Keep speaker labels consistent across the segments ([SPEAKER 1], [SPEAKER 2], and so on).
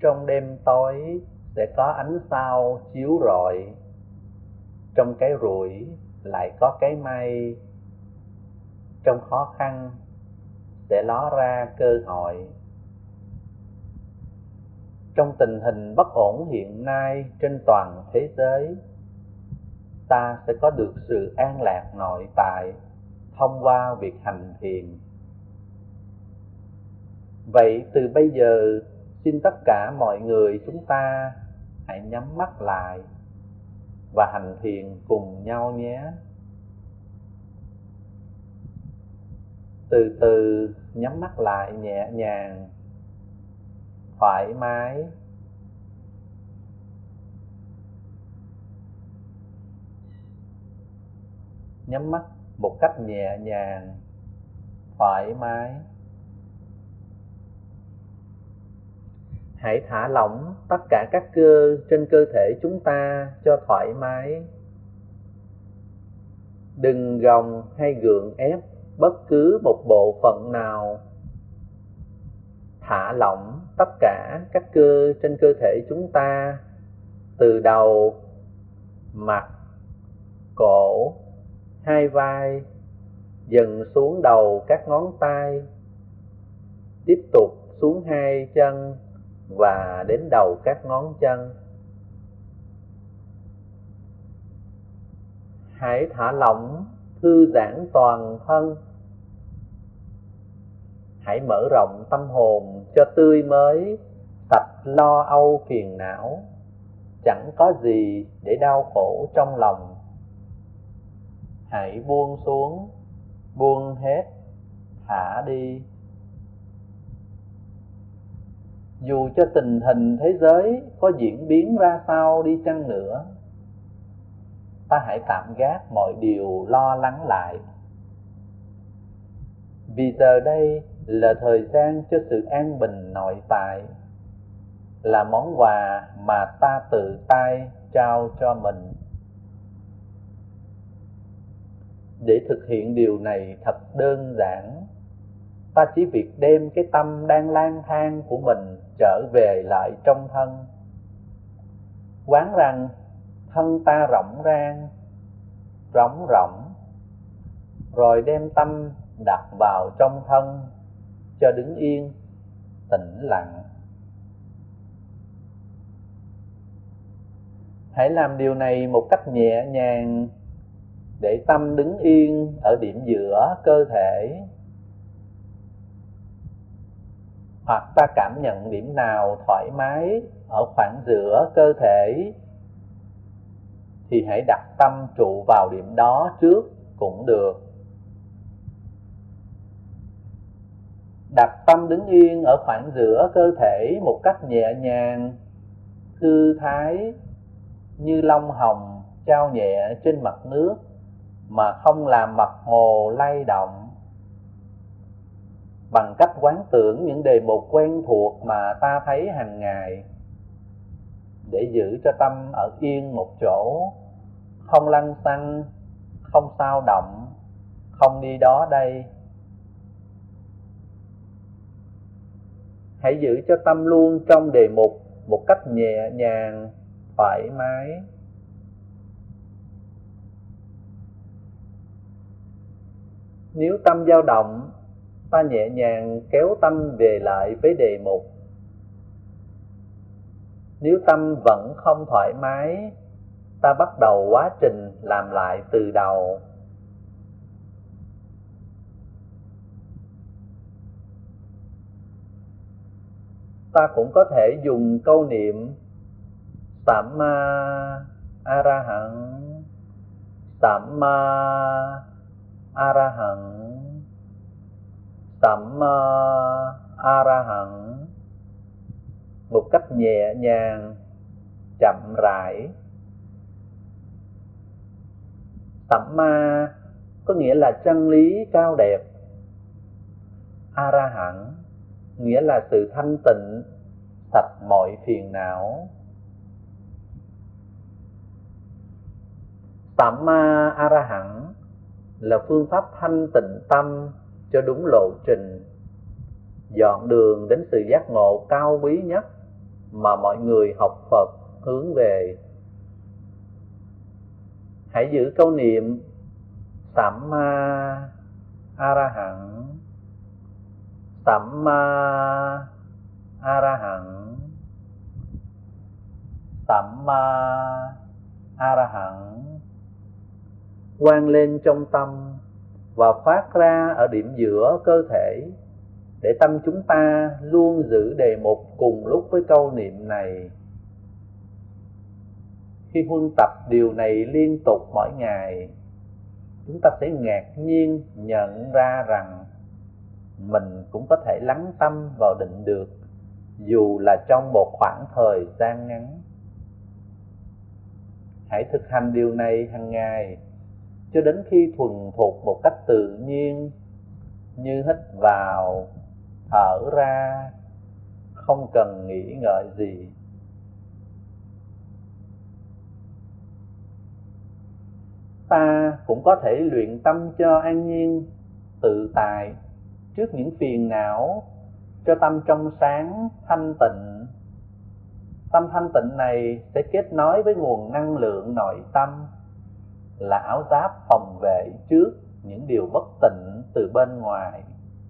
[SPEAKER 1] Trong đêm tối sẽ có ánh sao chiếu rọi, trong cái rủi lại có cái may, trong khó khăn sẽ ló ra cơ hội. Trong tình hình bất ổn hiện nay trên toàn thế giới, ta sẽ có được sự an lạc nội tại thông qua việc hành thiền. Vậy từ bây giờ, xin tất cả mọi người chúng ta hãy nhắm mắt lại và hành thiền cùng nhau nhé. Từ từ nhắm mắt lại nhẹ nhàng, thoải mái. Nhắm mắt một cách nhẹ nhàng, thoải mái. Hãy thả lỏng tất cả các cơ trên cơ thể chúng ta cho thoải mái. Đừng gồng hay gượng ép bất cứ một bộ phận nào. Thả lỏng tất cả các cơ trên cơ thể chúng ta, từ đầu, mặt, cổ, hai vai, dần xuống đầu các ngón tay, tiếp tục xuống hai chân và đến đầu các ngón chân. Hãy thả lỏng, thư giãn toàn thân. Hãy mở rộng tâm hồn cho tươi mới, sạch lo âu phiền não. Chẳng có gì để đau khổ trong lòng. Hãy buông xuống, buông hết, thả đi. Dù cho tình hình thế giới có diễn biến ra sao đi chăng nữa, ta hãy tạm gác mọi điều lo lắng lại. Vì giờ đây là thời gian cho sự an bình nội tại, là món quà mà ta tự tay trao cho mình. Để thực hiện điều này thật đơn giản, ta chỉ việc đem cái tâm đang lang thang của mình trở về lại trong thân. Quán rằng thân ta rỗng rang, trống rỗng, rồi đem tâm đặt vào trong thân cho đứng yên, tĩnh lặng. Hãy làm điều này một cách nhẹ nhàng, để tâm đứng yên ở điểm giữa cơ thể. Hoặc ta cảm nhận điểm nào thoải mái ở khoảng giữa cơ thể, thì hãy đặt tâm trụ vào điểm đó trước cũng được. Đặt tâm đứng yên ở khoảng giữa cơ thể một cách nhẹ nhàng, thư thái, như lông hồng trao nhẹ trên mặt nước, mà không làm mặt hồ lay động. Bằng cách quán tưởng những đề mục quen thuộc mà ta thấy hàng ngày, để giữ cho tâm ở yên một chỗ, không lăn xăng, không xao động, không đi đó đây. Hãy giữ cho tâm luôn trong đề mục một cách nhẹ nhàng, thoải mái. Nếu tâm dao động, ta nhẹ nhàng kéo tâm về lại với đề mục. Nếu tâm vẫn không thoải mái, ta bắt đầu quá trình làm lại từ đầu. Ta cũng có thể dùng câu niệm Samma Arahant, Samma Arahant, Samma Arahant một cách nhẹ nhàng, chậm rãi. Samma có nghĩa là chân lý cao đẹp. Arahant nghĩa là sự thanh tịnh, sạch mọi phiền não. Samma Arahant là phương pháp thanh tịnh tâm cho đúng lộ trình, dọn đường đến sự giác ngộ cao quý nhất mà mọi người học Phật hướng về. Hãy giữ câu niệm Samma Arahant, Samma Arahant, Samma Arahant vang lên trong tâm và phát ra ở điểm giữa cơ thể, để tâm chúng ta luôn giữ đề mục cùng lúc với câu niệm này. Khi huân tập điều này liên tục mỗi ngày, chúng ta sẽ ngạc nhiên nhận ra rằng mình cũng có thể lắng tâm vào định được, dù là trong một khoảng thời gian ngắn. Hãy thực hành điều này hàng ngày cho đến khi thuần thục một cách tự nhiên, như hít vào, thở ra, không cần nghĩ ngợi gì. Ta cũng có thể luyện tâm cho an nhiên, tự tại trước những phiền não, cho tâm trong sáng, thanh tịnh. Tâm thanh tịnh này sẽ kết nối với nguồn năng lượng nội tâm, là áo giáp phòng vệ trước những điều bất tịnh từ bên ngoài.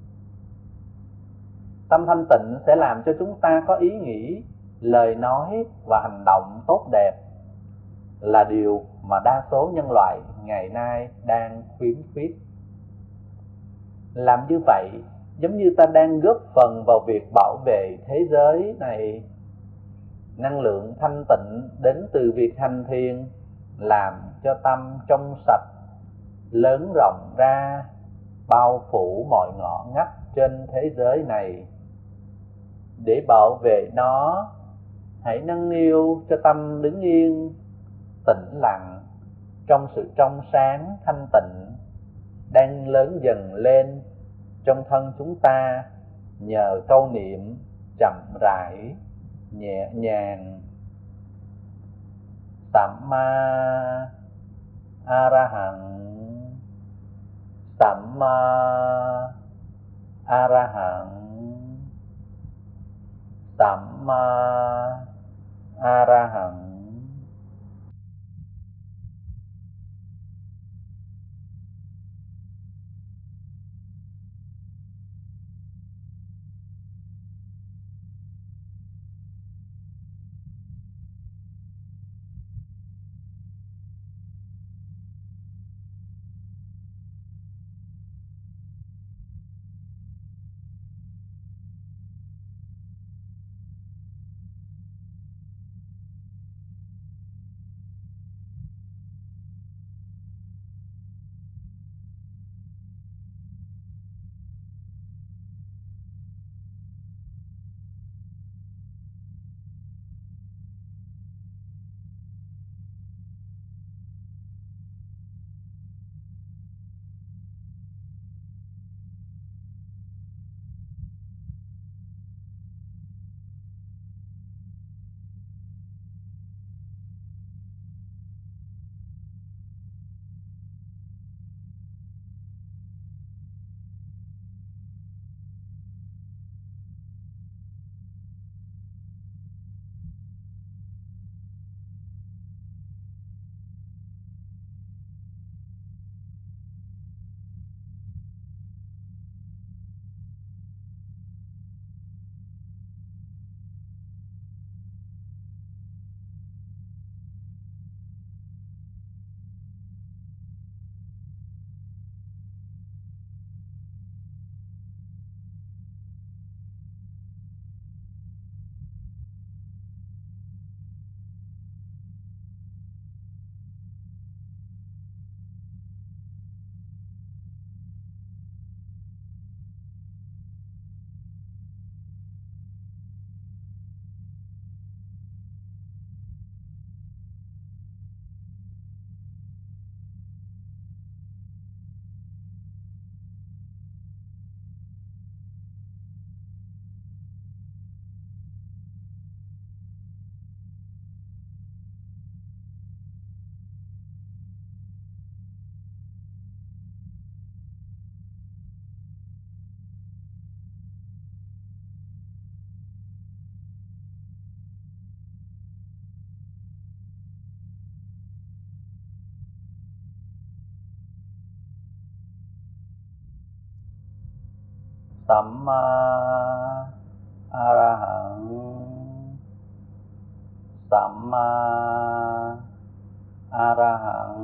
[SPEAKER 1] Tâm thanh tịnh sẽ làm cho chúng ta có ý nghĩ, lời nói và hành động tốt đẹp, là điều mà đa số nhân loại ngày nay đang khiếm khuyết. Làm như vậy giống như ta đang góp phần vào việc bảo vệ thế giới này. Năng lượng thanh tịnh đến từ việc hành thiền làm cho tâm trong sạch, lớn rộng ra, bao phủ mọi ngõ ngách trên thế giới này. Để bảo vệ nó, hãy nâng niu cho tâm đứng yên, tĩnh lặng trong sự trong sáng thanh tịnh đang lớn dần lên trong thân chúng ta, nhờ câu niệm chậm rãi, nhẹ nhàng. Samma Arahant, Samma Arahant, Samma Arahant. สัมมาอะระหังสัมมาอะระหัง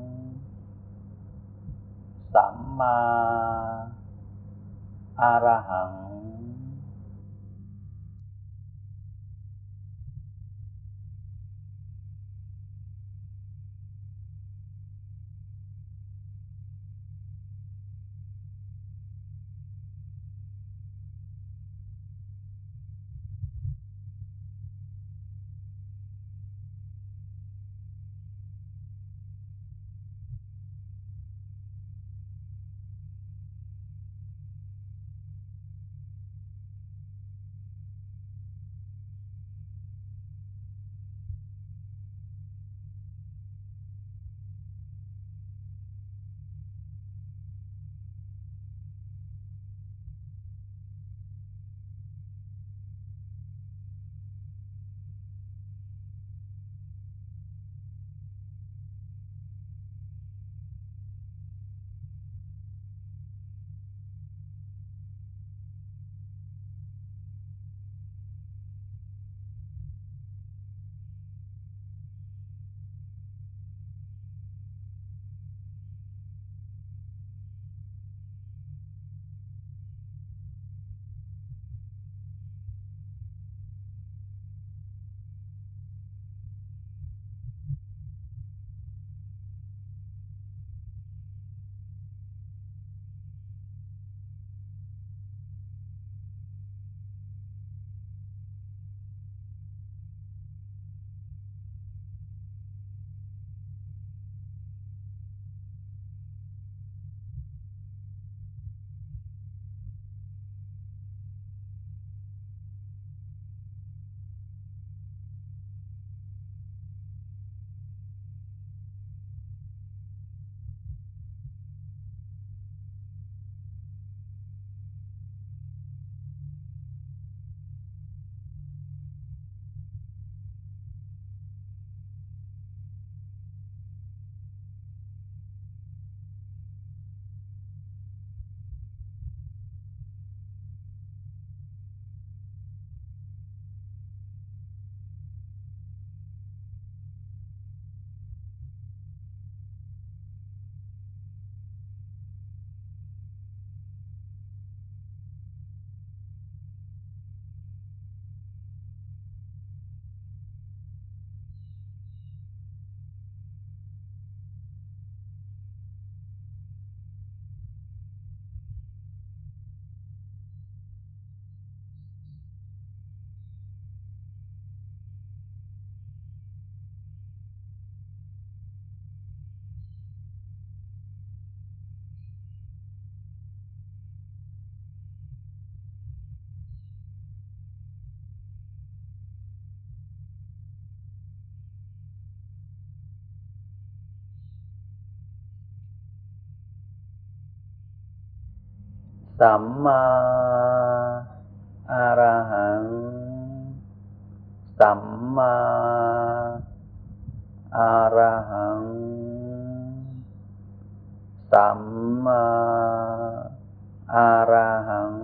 [SPEAKER 1] สัมมาอะระหังสัมมาอะระหังสัมมาอะระหังสัมมาอะระหัง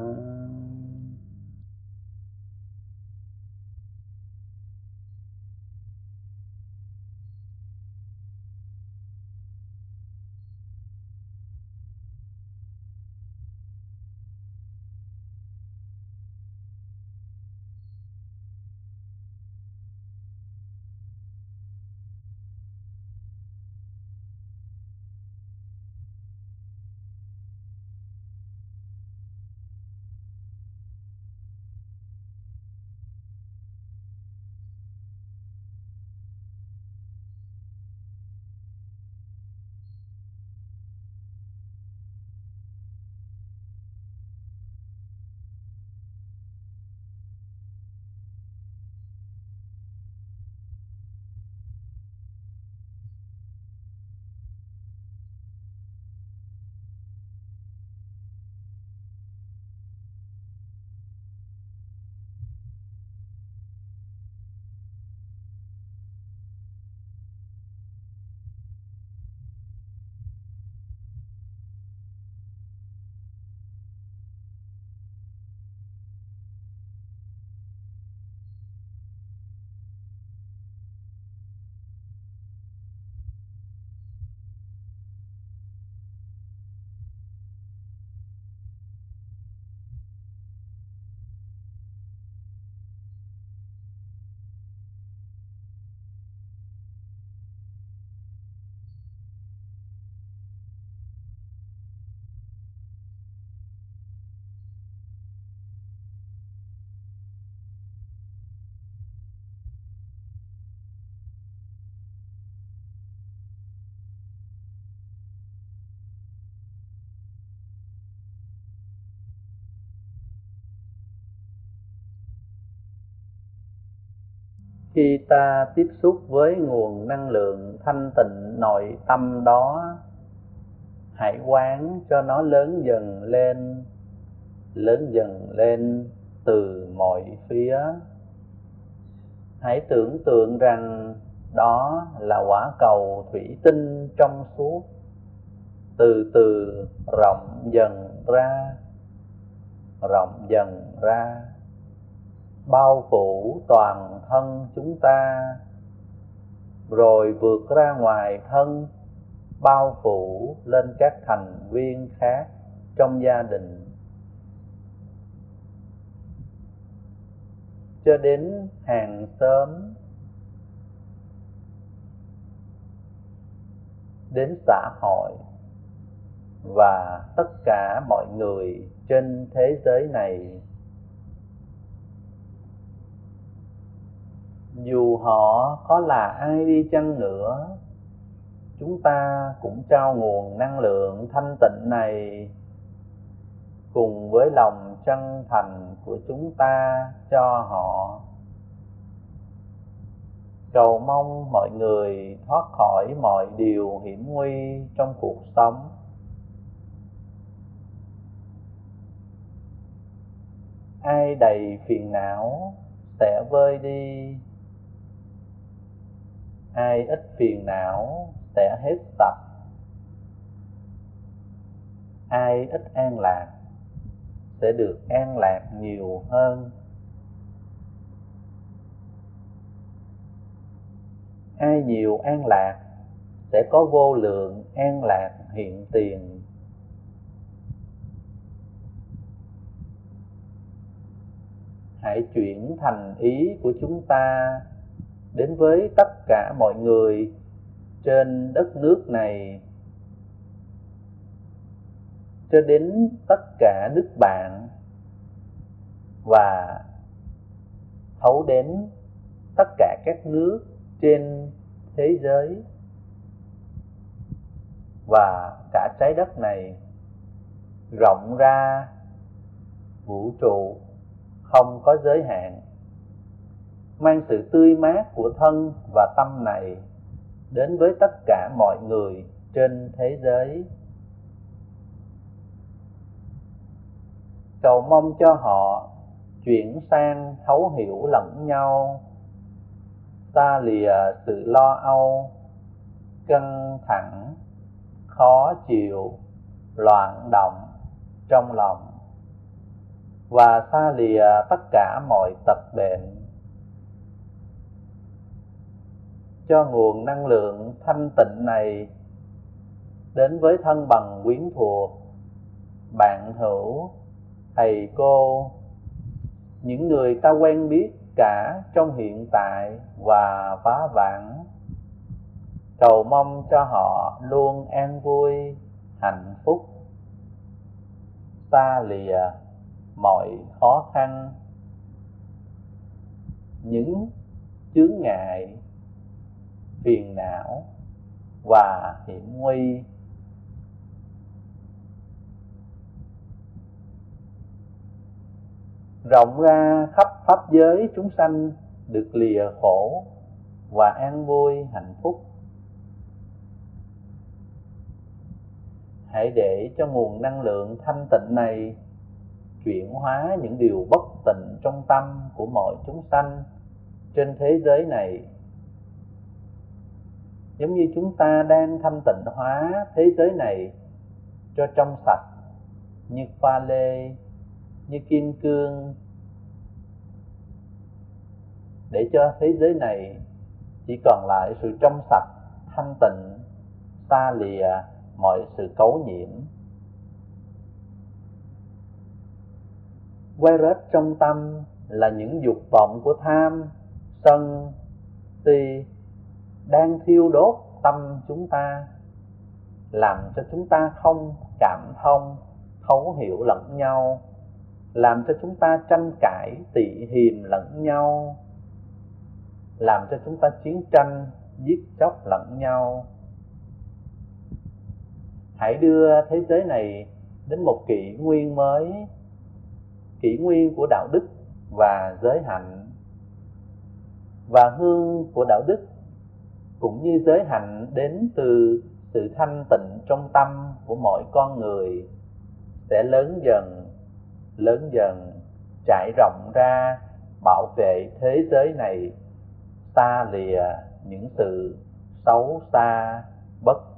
[SPEAKER 1] Khi ta tiếp xúc với nguồn năng lượng thanh tịnh nội tâm đó, hãy quán cho nó lớn dần lên từ mọi phía. Hãy tưởng tượng rằng đó là quả cầu thủy tinh trong suốt, từ từ rộng dần ra, bao phủ toàn thân chúng ta, rồi vượt ra ngoài thân, bao phủ lên các thành viên khác trong gia đình, cho đến hàng xóm, đến xã hội và tất cả mọi người trên thế giới này. Dù họ có là ai đi chăng nữa, chúng ta cũng trao nguồn năng lượng thanh tịnh này cùng với lòng chân thành của chúng ta cho họ. Cầu mong mọi người thoát khỏi mọi điều hiểm nguy trong cuộc sống. Ai đầy phiền não sẽ vơi đi, ai ít phiền não sẽ hết sạch, ai ít an lạc sẽ được an lạc nhiều hơn, ai nhiều an lạc sẽ có vô lượng an lạc hiện tiền. Hãy chuyển thành ý của chúng ta đến với tất cả mọi người trên đất nước này, cho đến tất cả nước bạn, và thấu đến tất cả các nước trên thế giới và cả trái đất này, rộng ra vũ trụ không có giới hạn, mang sự tươi mát của thân và tâm này đến với tất cả mọi người trên thế giới. Cầu mong cho họ chuyển sang thấu hiểu lẫn nhau, xa lìa sự lo âu, căng thẳng, khó chịu, loạn động trong lòng, và xa lìa tất cả mọi tật bệnh. Cho nguồn năng lượng thanh tịnh này đến với thân bằng quyến thuộc, bạn hữu, thầy cô, những người ta quen biết cả trong hiện tại và vá vãng. Cầu mong cho họ luôn an vui, hạnh phúc, xa lìa mọi khó khăn, những chướng ngại, phiền não và hiểm nguy. Rộng ra khắp pháp giới chúng sanh được lìa khổ và an vui hạnh phúc. Hãy để cho nguồn năng lượng thanh tịnh này chuyển hóa những điều bất tịnh trong tâm của mọi chúng sanh trên thế giới này, giống như chúng ta đang thanh tịnh hóa thế giới này cho trong sạch, như pha lê, như kim cương, để cho thế giới này chỉ còn lại sự trong sạch, thanh tịnh, xa lìa mọi sự cấu nhiễm. Virus trong tâm là những dục vọng của tham, sân, si đang thiêu đốt tâm chúng ta, làm cho chúng ta không cảm thông, thấu hiểu lẫn nhau, làm cho chúng ta tranh cãi, tị hiềm lẫn nhau, làm cho chúng ta chiến tranh, giết chóc lẫn nhau. Hãy đưa thế giới này đến một kỷ nguyên mới, kỷ nguyên của đạo đức và giới hạnh. Và hương của đạo đức cũng như giới hạnh đến từ sự thanh tịnh trong tâm của mỗi con người sẽ lớn dần trải rộng ra, bảo vệ thế giới này xa lìa những sự xấu xa, bất